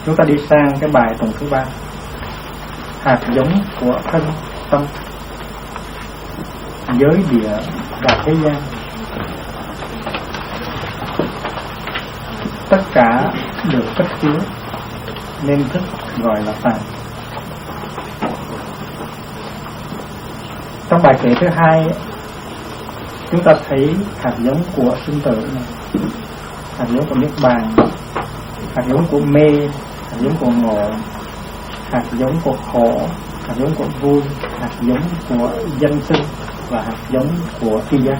Chúng ta đi sang cái bài tụng thứ 3, hạt giống của thân tâm, giới địa và thế gian. Tất cả được cất chứa nên thức gọi là tàn. Trong bài kệ thứ 2, chúng ta thấy hạt giống của sinh tử này, hạt giống của niết bàn, hạt giống của mê, hạt giống của ngộ, hạt giống của khổ, hạt giống của vui, hạt giống của danh sinh và hạt giống của tri giác.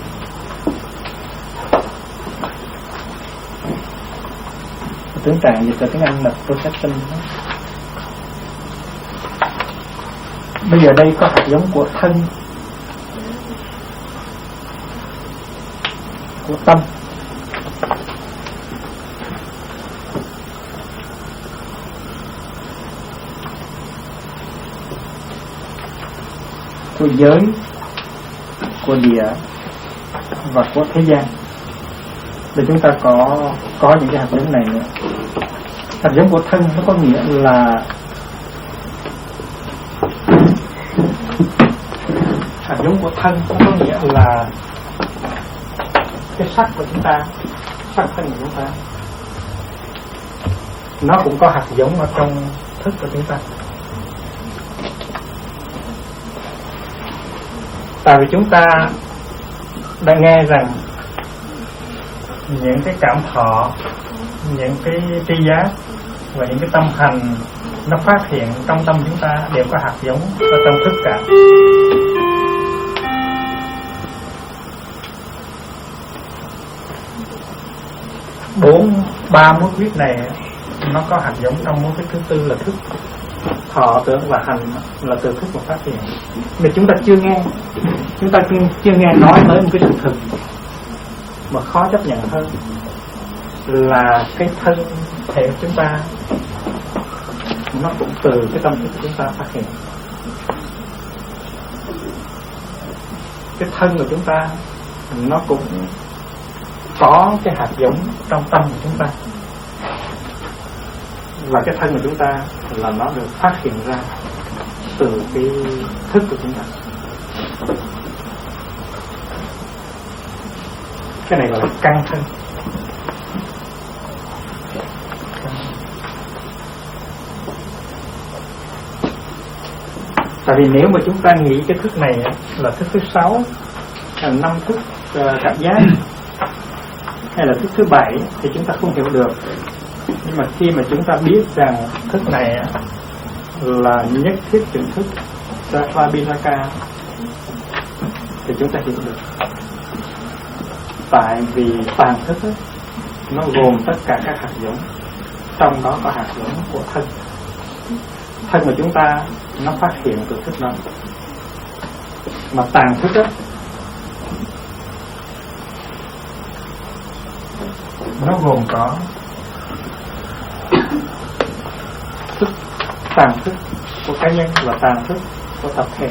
Tướng trạng dịch từ tiếng Anh là perception. Bây giờ đây có hạt giống của thân, của tâm, của giới, của địa và của thế gian. Để chúng ta có những cái hạt giống này nữa. Hạt giống của thân nó có nghĩa là hạt giống của thân nó có nghĩa là cái sắc của chúng ta, sắc thân của chúng ta, nó cũng có hạt giống ở trong thức của chúng ta. Tại vì chúng ta đã nghe rằng những cái cảm thọ, những cái tri giác và những cái tâm hành nó phát hiện trong tâm chúng ta đều có hạt giống ở trong thức cả. Ba mối huyết này nó có hạt giống trong mối huyết thứ tư là thức. Thọ, tưởng và hành là từ thức mà phát hiện. Mà chúng ta chưa nghe nói tới một cái sự thực mà khó chấp nhận hơn là cái thân thể của chúng ta nó cũng từ cái tâm thức của chúng ta phát hiện. Cái thân của chúng ta nó cũng có cái hạt giống trong tâm của chúng ta, và cái thân của chúng ta là nó được phát hiện ra từ cái thức của chúng ta. Cái này gọi là căn thân. Tại vì nếu mà chúng ta nghĩ cái thức này là thức thứ 6, hay là 5 thức cảm giác, hay là thức thứ 7 thì chúng ta không hiểu được. Nhưng mà khi mà chúng ta biết rằng thức này là nhất thiết chuyển thức Satvabhiraka thì chúng ta hiểu được. Tại vì tàn thức ấy, nó gồm tất cả các hạt giống, trong đó có hạt giống của thân. Thân của chúng ta nó phát hiện từ thức đó. Mà tàn thức ấy, nó gồm có thức, tàn thức của cá nhân và tàn thức của tập thể.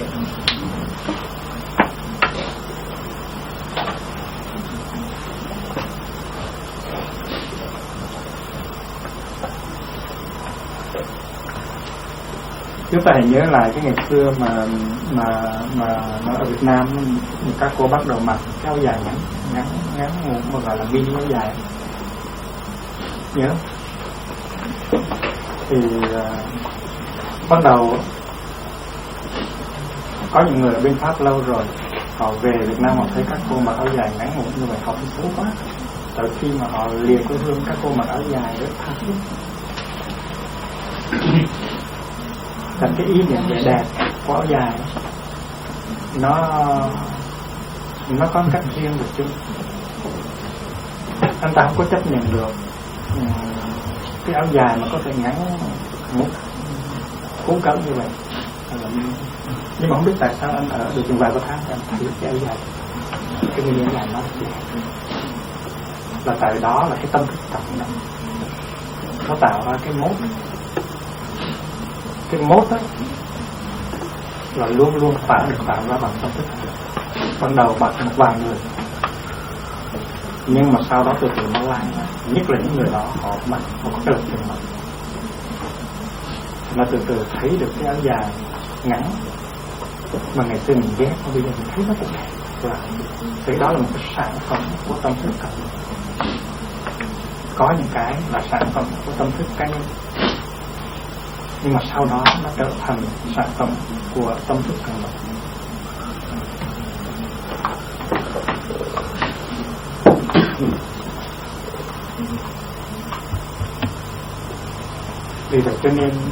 Chúng ta hãy nhớ lại cái ngày xưa mà nó ở Việt Nam các cô bắt đầu mặc áo dài ngắn mà gọi là mini áo dài, nhớ. Thì bắt đầu có những người ở bên Pháp lâu rồi, họ về Việt Nam họ thấy các cô mặc áo dài ngắn ngủn như vậy họ cũng xấu quá. Tới khi mà họ lìa quê hương, các cô mặc áo dài rất tha thiết. Thành cái ý niệm vẻ đẹp của áo dài nó có cách riêng của chúng. Anh ta không có chấp nhận được cái áo dài mà có thể ngắn một cuốn cỡ như vậy. Nhưng mà không biết tại sao anh ở được chừng vài ba tháng anh thấy cái áo dài, cái mini áo dài nó là tại đó là cái tâm thức trọng này nó tạo ra cái mốt. Cái mốt đó là luôn luôn được tạo ra bằng tâm thức. Ban đầu bằng một vài người, nhưng mà sau đó từ từ nó lan ra. Nhất là những người đó họ có cái lập trường mạnh, mà từ từ thấy được cái áo dài ngắn mà ngày xưa mình ghét, bây giờ mình thấy nó cũng đẹp, và cái đó là một cái sản phẩm của tâm thức cộng đồng. Có những cái là sản phẩm của tâm thức cá nhân, nhưng mà sau đó nó trở thành sản phẩm của tâm thức cộng đồng. Vì vậy cho nên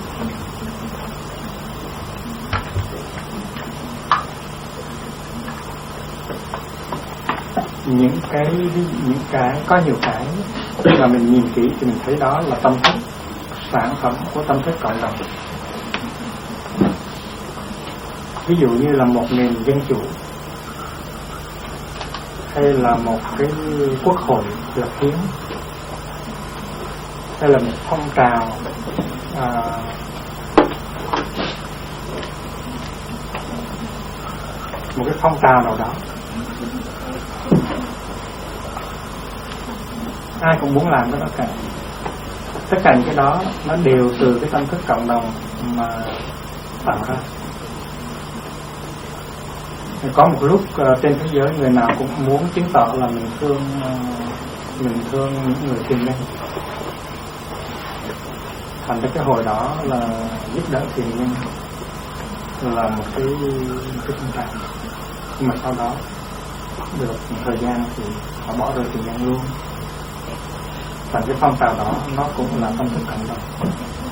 những cái có nhiều cái mà mình nhìn kỹ thì mình thấy đó là tâm thức, sản phẩm của tâm thức cộng đồng. Ví dụ như là một nền dân chủ, hay là một cái quốc hội lập hiến, hay là một phong trào một cái phong trào nào đó, ai cũng muốn làm cái đó cả. Tất cả những cái đó nó đều từ cái tâm thức cộng đồng mà tạo ra. Có một lúc trên thế giới người nào cũng muốn chứng tỏ là mình thương những người thiền nhân, thành ra cái hồi đó là giúp đỡ thiền nhân là một cái phong trào. Nhưng mà sau đó được một thời gian thì họ bỏ rơi thiền nhân luôn. Thành cái phong trào đó nó cũng là tâm thức cộng đồng.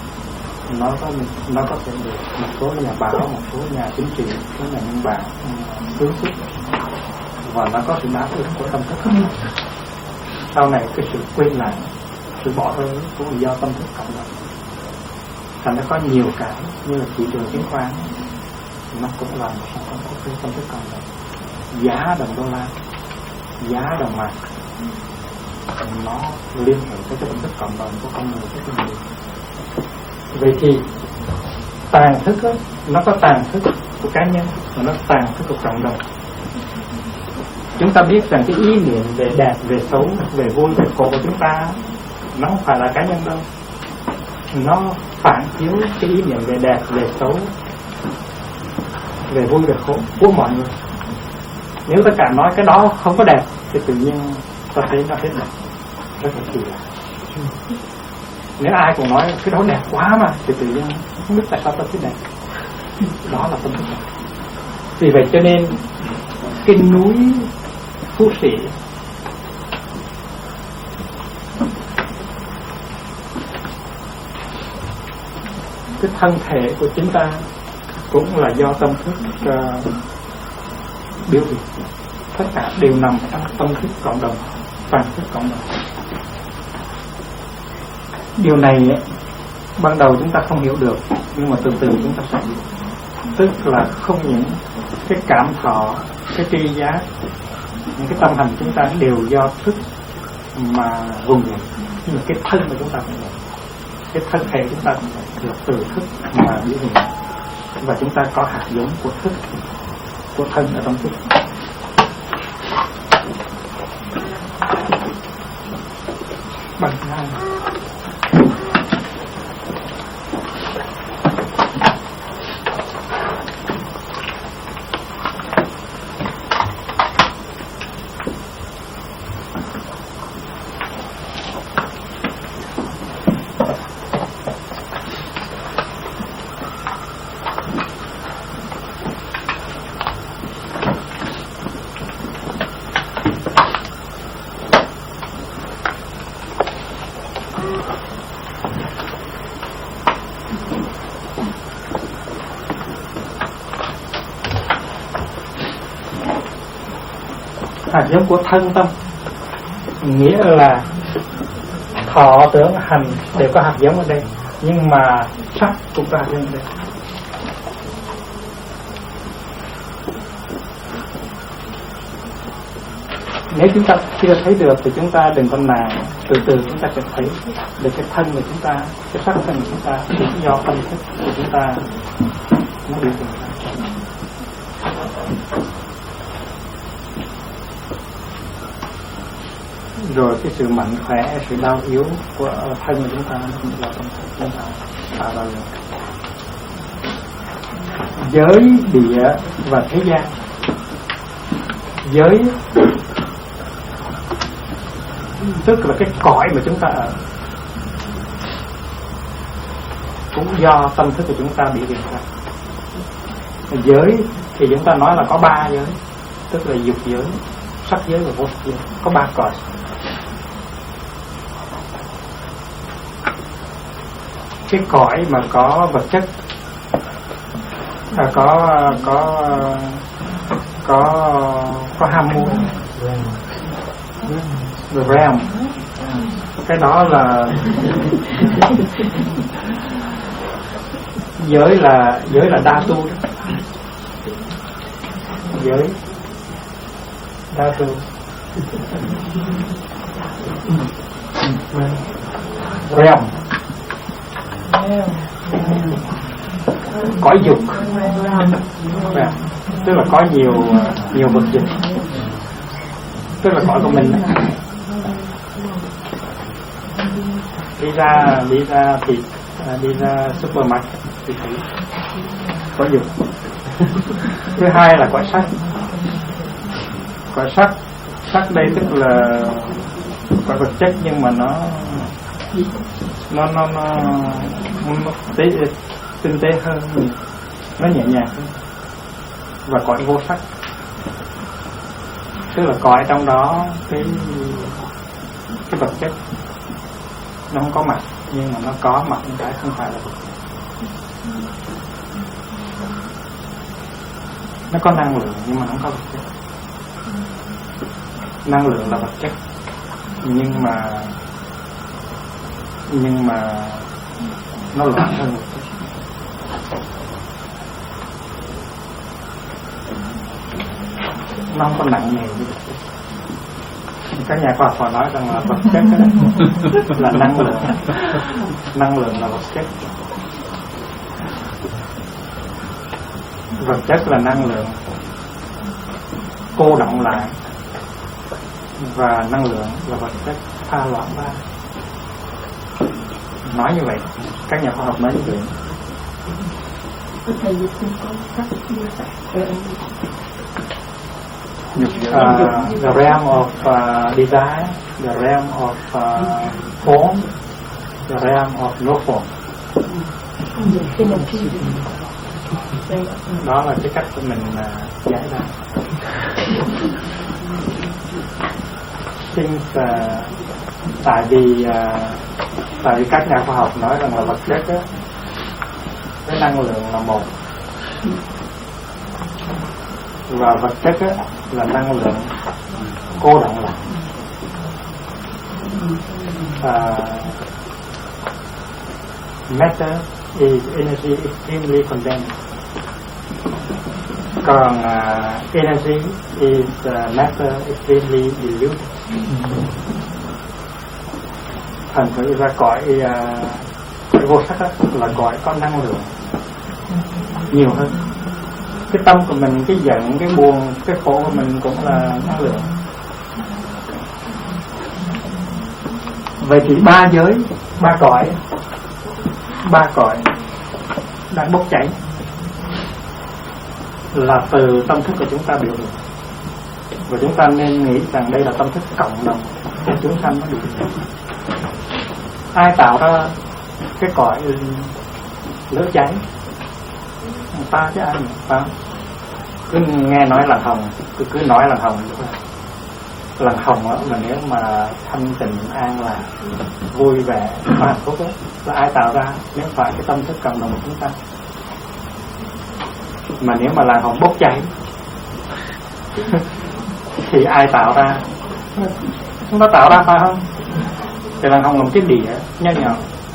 Nó có thể được một số nhà báo, một số nhà chính trị, một số nhà nhân bản hướng sức, và nó có sự đáp ứng của tâm thức. Sau này cái sự quên lãng, sự bỏ rơi cũng là do tâm thức cộng đồng. Thành nó có nhiều cái như là thị trường chứng khoán, nó cũng là một sản phẩm của cái tâm thức cộng đồng. Giá đồng đô la, giá đồng mark, nó liên hệ tới cái tâm thức cộng đồng của con người rất là nhiều. Vậy thì tàn thức đó, nó có tàn thức của cá nhân và nó tàn thức của cộng đồng. Chúng ta biết rằng cái ý niệm về đẹp, về xấu, về vui, về khổ của chúng ta nó không phải là cá nhân đâu. Nó phản chiếu cái ý niệm về đẹp, về xấu, về vui, về khổ của mọi người. Nếu tất cả nói cái đó không có đẹp thì tự nhiên ta thấy nó hết đẹp, rất là kỳ lạ. Nếu ai cũng nói cái đó đẹp quá mà thì tự nhiên không biết tại sao ta thấy đẹp. Đó là tâm thức. Vì vậy cho nên cái núi Phú Sĩ cái thân thể của chúng ta cũng là do tâm thức biểu hiện. Tất cả đều nằm trong tâm thức cộng đồng, toàn thức cộng đồng. Điều này ban đầu chúng ta không hiểu được, nhưng mà từ từ chúng ta sẽ hiểu. Tức là không những cái cảm thọ, cái tri giác, những cái tâm hành chúng ta đều do thức mà vùng dậy, nhưng mà cái thân mà chúng ta cũng vậy, cái thân thể chúng ta cũng vậy, là từ thức mà biểu hiện. Và chúng ta có hạt giống của thức, của thân ở trong thức. Bằng hai hạt giống của thân tâm, nghĩa là thọ tưởng hành đều có hạt giống ở đây, nhưng mà sắc cũng có hạt giống ở đây. Nếu chúng ta chưa thấy được thì chúng ta đừng có nản, từ từ chúng ta sẽ thấy được cái thân của chúng ta, cái sắc thân của chúng ta cũng do tâm thức của chúng ta nó điều khiển. rồi cái sự mạnh khỏe, sự đau yếu của thân của chúng ta nó cũng là tâm thức chúng ta tạo ra được. Giới, địa và thế gian. Giới tức là cái cõi mà chúng ta ở, cũng do tâm thức của chúng ta biểu hiện ra. Giới thì chúng ta nói là có 3 giới, tức là dục giới, sắc giới và vô sắc giới, có 3 cõi. Cái cõi mà có vật chất, có ham muốn, the realm, cái đó là giới là đa tu đó. Giới đa tu, realm cõi dục, tức là có nhiều vật chất, tức là cõi của mình đó. Đi ra thì đi ra supermarket thì thấy có dục. Thứ hai là cõi sắc. Cõi sắc đây tức là cõi vật chất nhưng mà nó tinh tế hơn, nó nhẹ nhàng hơn. Và cõi vô sắc tức là cõi trong đó cái vật chất nó không có mặt nhưng mà nó có mặt những cái không phải là vật chất. Nó có năng lượng nhưng mà không có vật chất. Năng lượng là vật chất nhưng mà nó loạn hơn vật chất. Nó không có nặng nề như vật chất. Các nhà khoa học họ nói rằng là vật chất là năng lượng. Năng lượng là vật chất. Vật chất là năng lượng cô động lại, và năng lượng là vật chất pha loãng ra. Nói như vậy, các nhà khoa học nói như vậy. The realm of desire, the realm of form, the realm of no form. Đó là cái cách của mình giải ra. Tại vì các nhà khoa học nói rằng là vật chất á, cái năng lượng là một, và vật chất á, là năng lượng cô động lại. Matter is energy extremely condensed. Còn energy is matter extremely diluted. Thành thử ra cõi vô sắc là cõi có năng lượng nhiều hơn. Cái tâm của mình, cái giận, cái buồn, cái khổ của mình cũng là năng lượng. Vậy thì 3 giới, 3 cõi đang bốc cháy là từ tâm thức của chúng ta biểu hiện. Và chúng ta nên nghĩ rằng đây là tâm thức cộng đồng để chúng sanh nó biểu hiện. Ai tạo ra cái cõi lửa cháy? Ta chứ ai mà ta. Cứ nghe nói làng hồng, cứ nói làng hồng. Làng hồng á, mà nếu mà thanh tịnh an lạc, vui vẻ, hạnh phúc á, là ai tạo ra? Nếu phải cái tâm thức cộng đồng của chúng ta. Mà nếu mà làng hồng bốc cháy thì ai tạo ra? Chúng ta tạo ra phải không? Thì làng hồng là một cái đĩa nho nhỏ,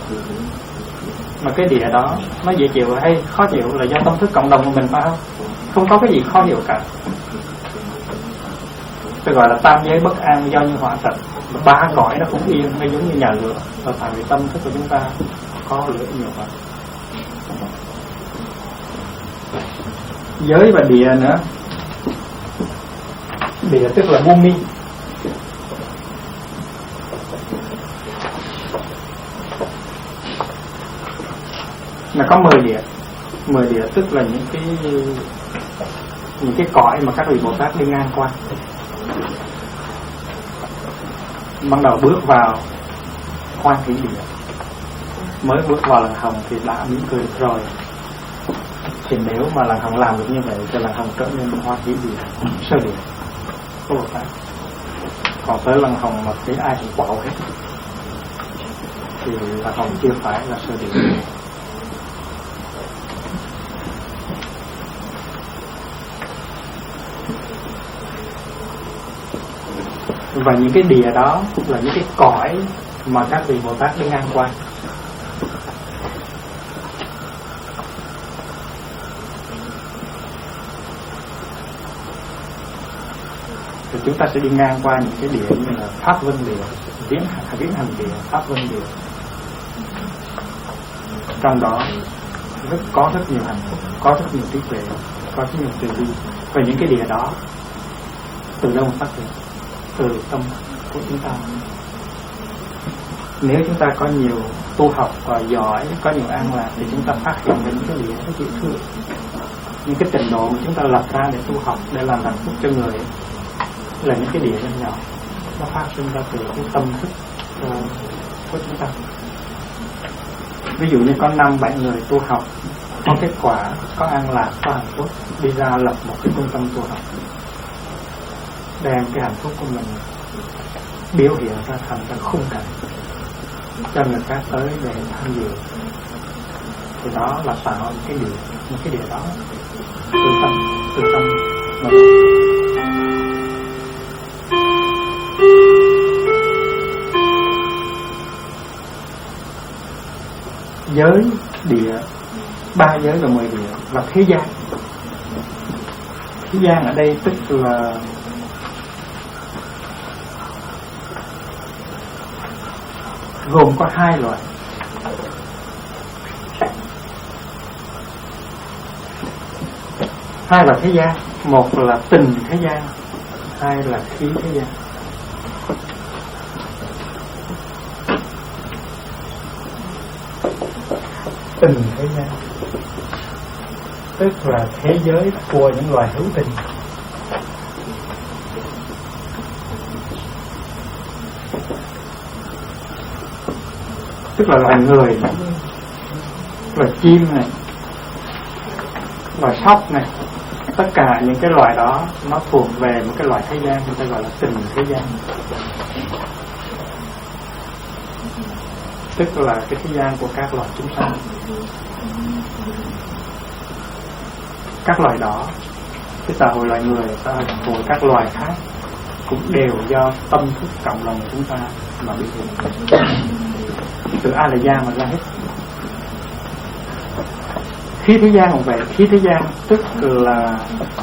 mà cái đĩa đó nó dễ chịu hay khó chịu là do tâm thức cộng đồng của mình phải không? Không có cái gì khó hiểu cả. Tôi gọi là tam giới bất an do như hỏa tận. 3 cõi nó cũng yên, nó giống như nhà lửa, là tại vì tâm thức của chúng ta có lửa nhiều hơn. Giới và địa nữa. Địa tức là Bhumi. là có 10 địa. 10 địa tức là những cái cõi mà các vị Bồ Tát đi ngang qua. Ban đầu bước vào Hoan Hỷ địa, mới bước vào Lăng Hồng thì đã mỉm cười được rồi. Thì nếu mà Lăng Hồng làm được như vậy thì Lăng Hồng trở nên Hoan Hỷ địa, sơ địa của Bồ Tát. Còn tới Lăng Hồng mà thấy ai cũng quạo hết thì Lăng Hồng chưa phải là sơ địa. Và những cái địa đó là những cái cõi mà các vị Bồ Tát đi ngang qua. Thì chúng ta sẽ đi ngang qua những cái địa như là Pháp Vân địa, Viễn Hành địa, Pháp Vân địa. Trong đó có rất nhiều hạnh phúc, có rất nhiều trí tuệ, có rất nhiều từ bi. Và những cái địa đó từ đâu phát hiện? Từ tâm của chúng ta. Nếu chúng ta có nhiều tu học và giỏi, có nhiều an lạc thì chúng ta phát hiện ra những cái địa rất dễ thương. Những cái trình độ mà chúng ta lập ra để tu học, để làm hạnh phúc cho người là những cái địa rất nhỏ. Nó phát sinh ra từ cái tâm thức của chúng ta. Ví dụ như có 5-7 người tu học, có kết quả, có an lạc, có hạnh phúc, đi ra lập một cái trung tâm tu học, đem cái hạnh phúc của mình biểu hiện ra thành cái khung cảnh cho người khác tới để tham dự. Thì đó là tạo những cái địa đó từ tâm mà giới địa, 3 giới và 10 địa là thế gian. Thế gian ở đây tức là gồm có 2 loại. Hai là thế gian, một là tình thế gian, hai là khí thế gian. Tình thế gian tức là thế giới của những loài hữu tình. Tức là loài người, loài chim này, loài sóc này, tất cả những cái loài đó nó thuộc về một cái loại thế gian, người ta gọi là tình thế gian. Tức là cái thế gian của các loài chúng sanh. Các loài đó, cái xã hội loài người, xã hội các loài khác cũng đều do tâm thức cộng đồng của chúng ta mà biểu hiện. Từ A là gia mà ra hết. Khí thế gian cũng vậy. Khí thế gian tức là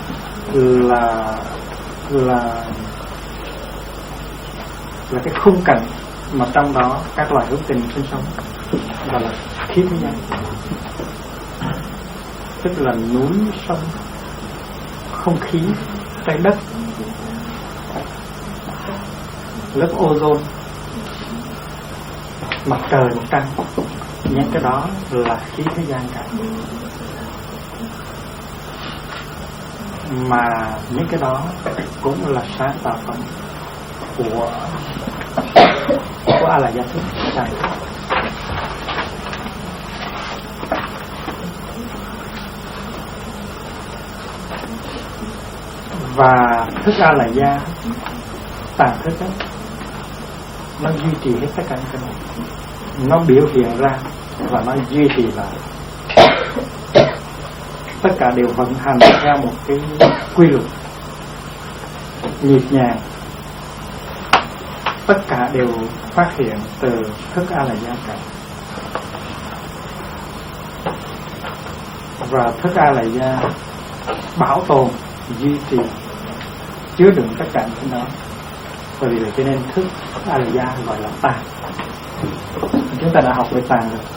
cái khung cảnh mà trong đó các loài hữu tình sinh sống, gọi là khí thế gian. Tức là núi, sông, không khí, trái đất, lớp ozone, mặt trời, mặt trăng. Những cái đó là khí thế gian cả. Mà những cái đó cũng là sáng tạo phẩm của A La Gia thức. Và thức A La Gia tàn thức đó, nó duy trì hết tất cả những cái này, nó biểu hiện ra và nó duy trì lại. Tất cả đều vận hành theo một cái quy luật nhịp nhàng. Tất cả đều phát hiện từ thức A La Gia cả. Và thức A La Gia bảo tồn, duy trì, chứa đựng tất cả những đó. Bởi vì vậy cho nên thức A La Gia gọi là tàn. Chúng ta đã học về tàn rồi.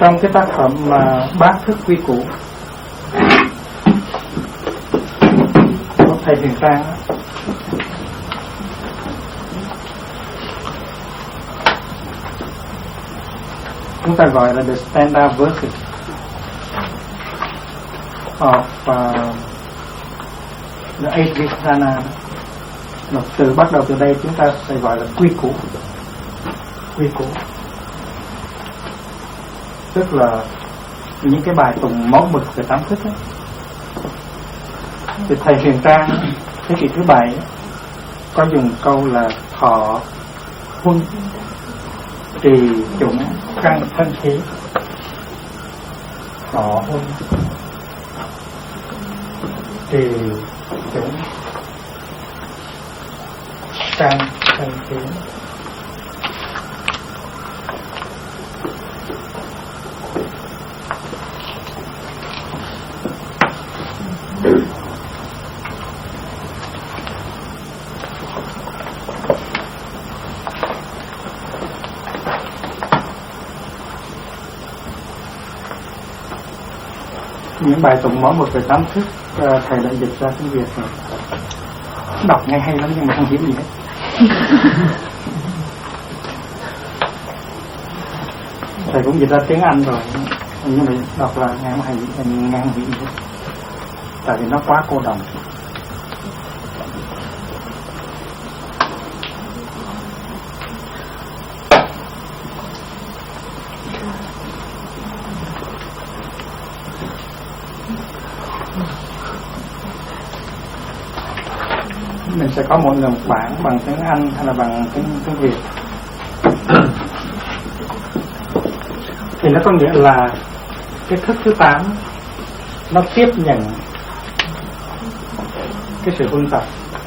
Trong cái tác phẩm Bát Thức Quy Củ của thầy Huyền Trang, chúng ta gọi là the standard verses of the eight Vipassana. Một từ bắt đầu từ đây chúng ta sẽ gọi là quy củ. Quy củ tức là những cái bài tụng mẫu mực về tám thức ấy. Thì thầy Huyền Trang thế kỷ thứ 7 có dùng câu là thọ huân trì chủng căn thân khí. Thọ huân trì chủng căn thân khí. Những bài tụng mẫu mực về tám thức thầy đã dịch ra tiếng Việt rồi. Đọc nghe hay lắm nhưng mà không hiểu gì hết. Thầy cũng dịch ra tiếng Anh rồi nhưng mà đọc là nghe không hiểu gì hết. Tại vì nó quá cô đồng. Mình sẽ có mọi người một bản bằng tiếng Anh hay là bằng tiếng Việt. Thì nó có nghĩa là cái thức thứ 8 nó tiếp nhận cái sự huân tập,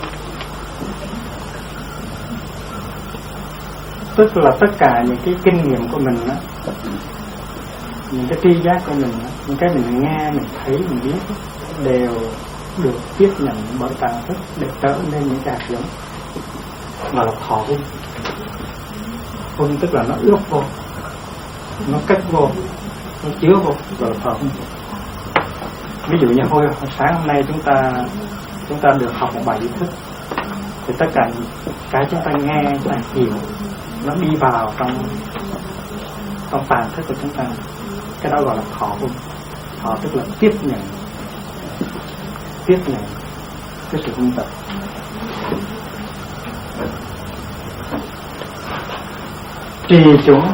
tức là tất cả những cái kinh nghiệm của mình đó, những cái tri giác của mình đó, những cái mình nghe, mình thấy, mình biết đều được tiếp nhận bởi tạng thức để trở nên những cái hạt giống mà là thọ huân. Huân tức là nó ướp vô, nó kết vô, nó chứa vô, gọi là thọ huân. Ví dụ như hồi sáng hôm nay chúng ta được học một bài lý thức, thì tất cả cái chúng ta nghe, chúng ta hiểu, nó đi vào trong tạng thức của chúng ta. Cái đó gọi là thọ huân. Thọ tức là tiếp nhận cái sự huân tập. Trì chủng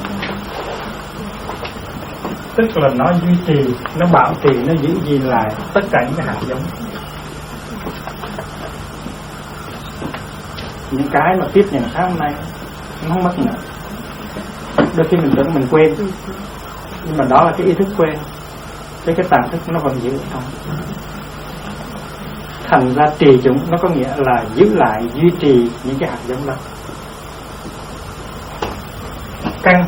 tức là nó duy trì, nó bảo trì, nó giữ gìn lại tất cả những cái hạt giống, những cái mà tiếp nhận sáng hôm nay nó không mất nữa. Đôi khi mình tưởng mình quên, nhưng mà đó là cái ý thức quên, cái tạng thức nó vẫn giữ ở trong. Thành ra trì chúng nó có nghĩa là giữ lại, duy trì những cái hạt giống đó. Căn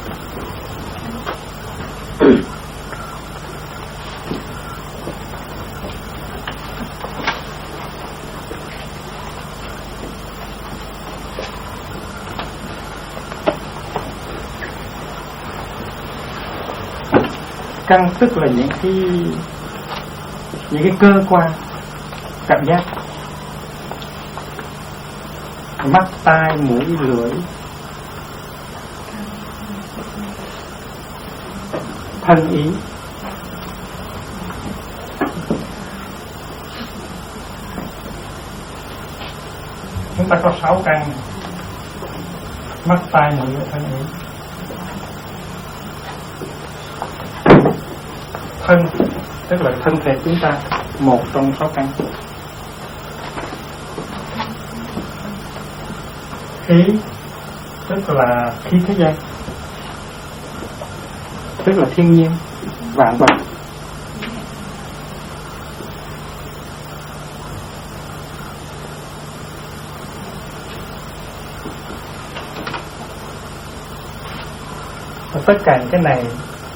căn tức là những cái cơ quan cảm giác, mắt, tai, mũi, lưỡi, thân ý. Chúng ta có 6 căn: mắt, tai, mũi, thân ý. Thân tức là thân thể chúng ta, một trong 6 căn. Khí tức là khí thế gian, tức là thiên nhiên, vạn vật. Và tất cả những cái này,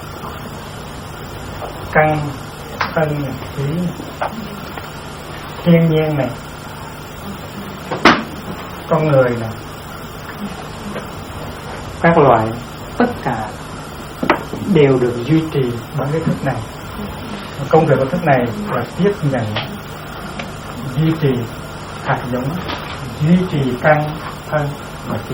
căn, thân, khí, thiên nhiên này, con người này, các loài, tất cả đều được duy trì bằng cái thức này. Công việc của thức này là tiếp nhận, duy trì hạt giống, duy trì căn thân và khí.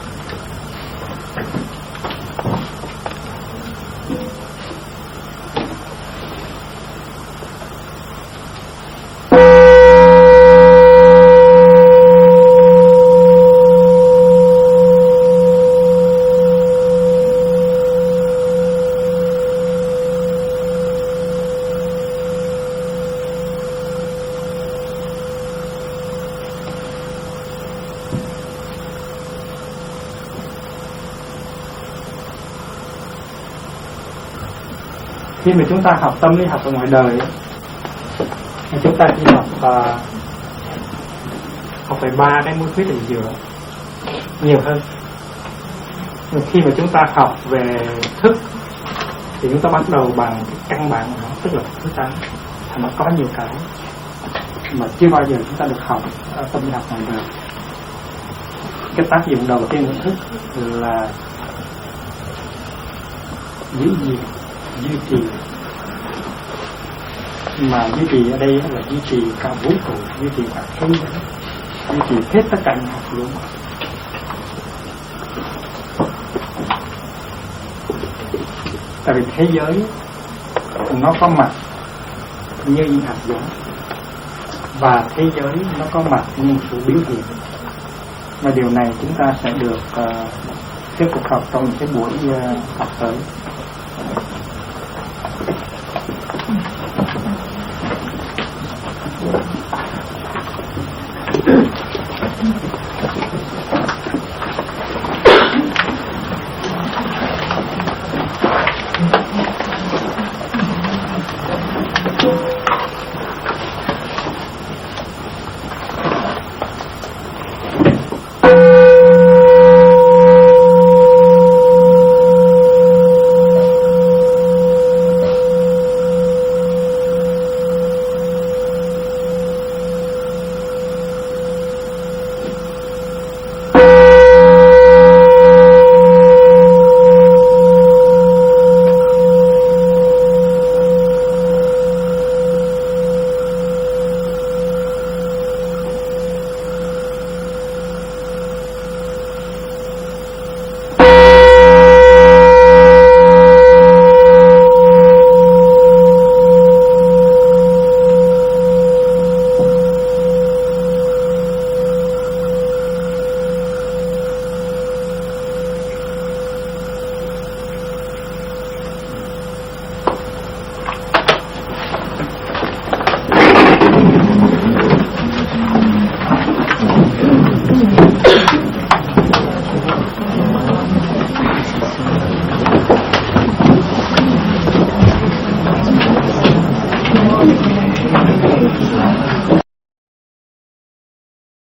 Khi mà chúng ta học tâm lý học ở ngoài đời thì chúng ta chỉ học về 3 cái mối thuyết ở giữa nhiều hơn. Nhưng khi mà chúng ta học về thức thì chúng ta bắt đầu bằng cái căn bản của nó, tức là thứ tám. Thì nó có nhiều cái mà chưa bao giờ chúng ta được học ở tâm lý học ngoài đời. Cái tác dụng đầu tiên của thức là giữ gìn, duy trì, mà duy trì ở đây là duy trì cả vũ trụ, duy trì cả thế giới, duy trì hết tất cả những hạt giống. Tại vì thế giới nó có mặt như những hạt giống và thế giới nó có mặt như sự biểu hiện, và điều này chúng ta sẽ được tiếp tục học trong cái buổi học tới.